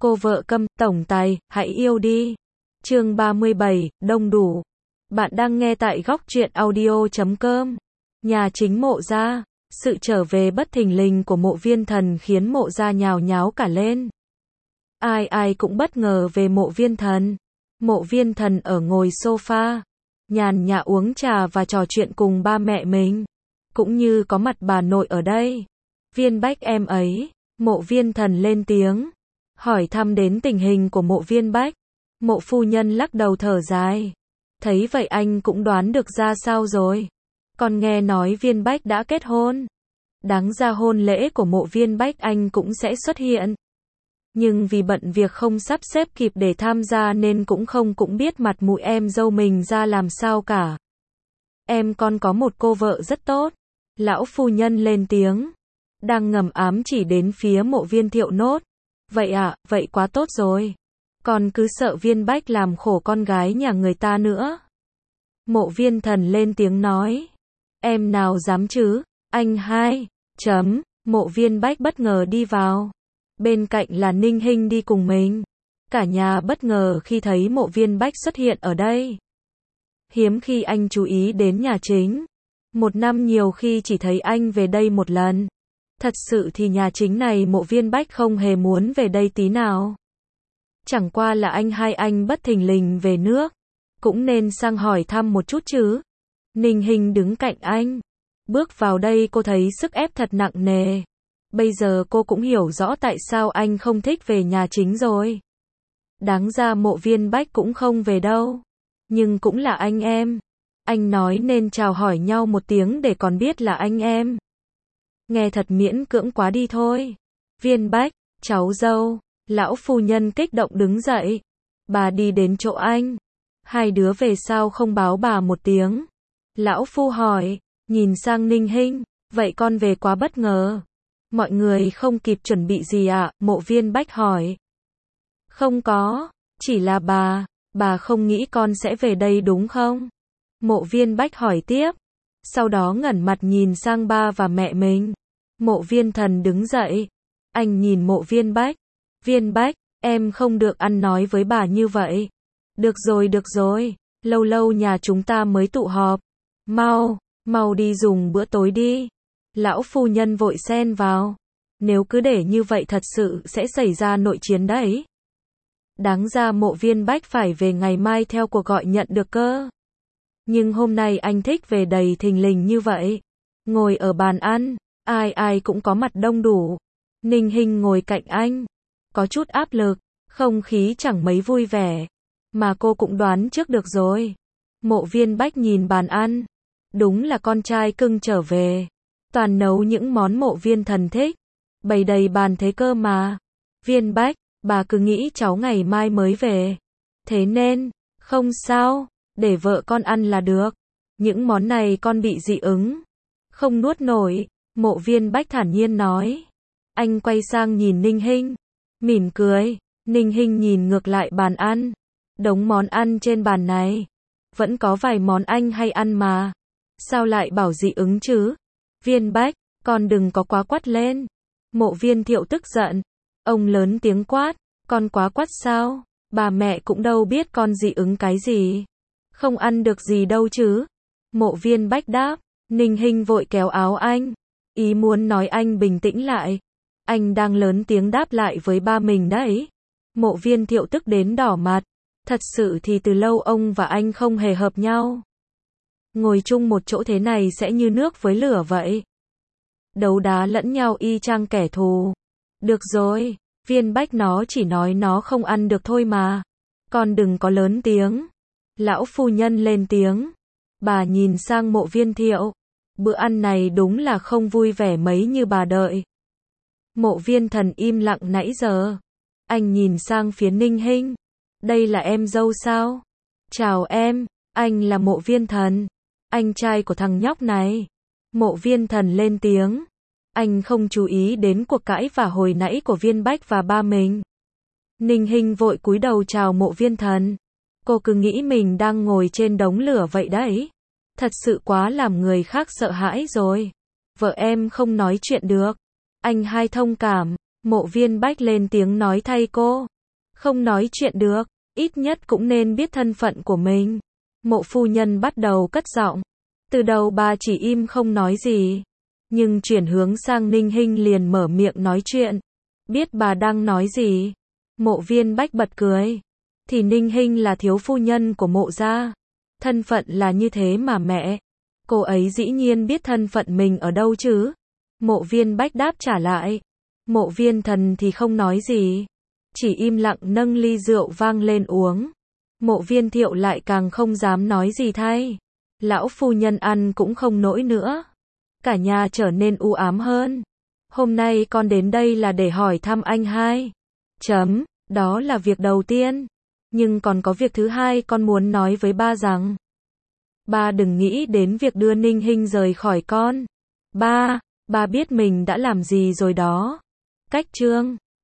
Cô vợ câm, tổng tài, hãy yêu đi. Chương 37, đông đủ. Bạn đang nghe tại góc truyện audio.com. Nhà chính Mộ Gia. Sự trở về bất thình lình của Mộ Viên Thần khiến Mộ Gia nhào nháo cả lên. Ai ai cũng bất ngờ về Mộ Viên Thần. Mộ Viên Thần ở ngồi sofa, nhàn nhã uống trà và trò chuyện cùng ba mẹ mình. Cũng như có mặt bà nội ở đây. Viên Bách em ấy. Mộ Viên Thần lên tiếng, hỏi thăm đến tình hình của Mộ Viên Bách. Mộ phu nhân lắc đầu thở dài. Thấy vậy anh cũng đoán được ra sao rồi. Còn nghe nói Viên Bách đã kết hôn. Đáng ra hôn lễ của Mộ Viên Bách anh cũng sẽ xuất hiện. Nhưng vì bận việc không sắp xếp kịp để tham gia nên cũng biết mặt mũi em dâu mình ra làm sao cả. Em con có một cô vợ rất tốt. Lão phu nhân lên tiếng, đang ngầm ám chỉ đến phía Mộ Viên Thiệu Nốt. Vậy ạ, vậy quá tốt rồi. Còn cứ sợ Viên Bách làm khổ con gái nhà người ta nữa. Mộ Viên Thần lên tiếng nói. Em nào dám chứ, anh hai. Mộ Viên Bách bất ngờ đi vào. Bên cạnh là Ninh Hinh đi cùng mình. Cả nhà bất ngờ khi thấy Mộ Viên Bách xuất hiện ở đây. Hiếm khi anh chú ý đến nhà chính. Một năm nhiều khi chỉ thấy anh về đây một lần. Thật sự thì nhà chính này Mộ Viên Bách không hề muốn về đây tí nào. Chẳng qua là anh hai anh bất thình lình về nước. Cũng nên sang hỏi thăm một chút chứ. Ninh Hinh đứng cạnh anh. Bước vào đây cô thấy sức ép thật nặng nề. Bây giờ cô cũng hiểu rõ tại sao anh không thích về nhà chính rồi. Đáng ra Mộ Viên Bách cũng không về đâu. Nhưng cũng là anh em. Anh nói nên chào hỏi nhau một tiếng để còn biết là anh em. Nghe thật miễn cưỡng quá đi thôi. Viên Bách, cháu dâu. Lão phu nhân kích động đứng dậy. Bà đi đến chỗ anh. Hai đứa về sao không báo bà một tiếng? Lão phu hỏi, nhìn sang Ninh Hinh. Vậy con về quá bất ngờ. Mọi người không kịp chuẩn bị gì ạ? Mộ Viên Bách hỏi. Không có, chỉ là bà không nghĩ con sẽ về đây đúng không? Mộ Viên Bách hỏi tiếp. Sau đó ngẩng mặt nhìn sang ba và mẹ mình. Mộ Viên Thần đứng dậy. Anh nhìn Mộ Viên Bách. Viên Bách, em không được ăn nói với bà như vậy. Được rồi. Lâu lâu nhà chúng ta mới tụ họp. Mau đi dùng bữa tối đi. Lão phu nhân vội xen vào. Nếu cứ để như vậy thật sự sẽ xảy ra nội chiến đấy. Đáng ra Mộ Viên Bách phải về ngày mai theo cuộc gọi nhận được cơ. Nhưng hôm nay anh thích về đầy thình lình như vậy. Ngồi ở bàn ăn, ai cũng có mặt đông đủ. Ninh Hinh ngồi cạnh anh. Có chút áp lực, không khí chẳng mấy vui vẻ. Mà cô cũng đoán trước được rồi. Mộ Viên Bách nhìn bàn ăn. Đúng là con trai cưng trở về. Toàn nấu những món Mộ Viên Thần thích. Bày đầy bàn thế cơ mà. Viên Bách, bà cứ nghĩ cháu ngày mai mới về. Thế nên, không sao, để vợ con ăn là được. Những món này con bị dị ứng. Không nuốt nổi, Mộ Viên Bách thản nhiên nói. Anh quay sang nhìn Ninh Hinh. Mỉm cười, Ninh Hinh nhìn ngược lại bàn ăn. Đống món ăn trên bàn này. Vẫn có vài món anh hay ăn mà. Sao lại bảo dị ứng chứ? Viên Bách, con đừng có quá quát lên. Mộ Viên Thiệu tức giận. Ông lớn tiếng quát. Con quá quát sao? Bà mẹ cũng đâu biết con dị ứng cái gì. Không ăn được gì đâu chứ. Mộ Viên Bách đáp. Ninh Hinh vội kéo áo anh. Ý muốn nói anh bình tĩnh lại. Anh đang lớn tiếng đáp lại với ba mình đấy. Mộ Viên Thiệu tức đến đỏ mặt. Thật sự thì từ lâu ông và anh không hề hợp nhau. Ngồi chung một chỗ thế này sẽ như nước với lửa vậy. Đấu đá lẫn nhau y chang kẻ thù. Được rồi, Viên Bách nó chỉ nói nó không ăn được thôi mà. Con đừng có lớn tiếng. Lão phu nhân lên tiếng. Bà nhìn sang Mộ Viên Thiệu. Bữa ăn này đúng là không vui vẻ mấy như bà đợi. Mộ Viên Thần im lặng nãy giờ. Anh nhìn sang phía Ninh Hinh. Đây là em dâu sao? Chào em, anh là Mộ Viên Thần. Anh trai của thằng nhóc này. Mộ Viên Thần lên tiếng. Anh không chú ý đến cuộc cãi vã hồi nãy của Viên Bách và ba mình. Ninh Hinh vội cúi đầu chào Mộ Viên Thần. Cô cứ nghĩ mình đang ngồi trên đống lửa vậy đấy. Thật sự quá làm người khác sợ hãi rồi. Vợ em không nói chuyện được. Anh hai thông cảm. Mộ Viên Bách lên tiếng nói thay cô. Không nói chuyện được, ít nhất cũng nên biết thân phận của mình. Mộ phu nhân bắt đầu cất giọng. Từ đầu bà chỉ im không nói gì. Nhưng chuyển hướng sang Ninh Hinh liền mở miệng nói chuyện. Biết bà đang nói gì? Mộ Viên Bách bật cười. Thì Ninh Hinh là thiếu phu nhân của mộ gia. Thân phận là như thế mà mẹ. Cô ấy dĩ nhiên biết thân phận mình ở đâu chứ. Mộ Viên Bách đáp trả lại. Mộ Viên Thần thì không nói gì. Chỉ im lặng nâng ly rượu vang lên uống. Mộ Viên Thiệu lại càng không dám nói gì thay. Lão phu nhân ăn cũng không nổi nữa. Cả nhà trở nên u ám hơn. Hôm nay con đến đây là để hỏi thăm anh hai. Đó là việc đầu tiên. Nhưng còn có việc thứ hai con muốn nói với ba rằng. Ba đừng nghĩ đến việc đưa Ninh Hinh rời khỏi con. Ba biết mình đã làm gì rồi đó. Cách chương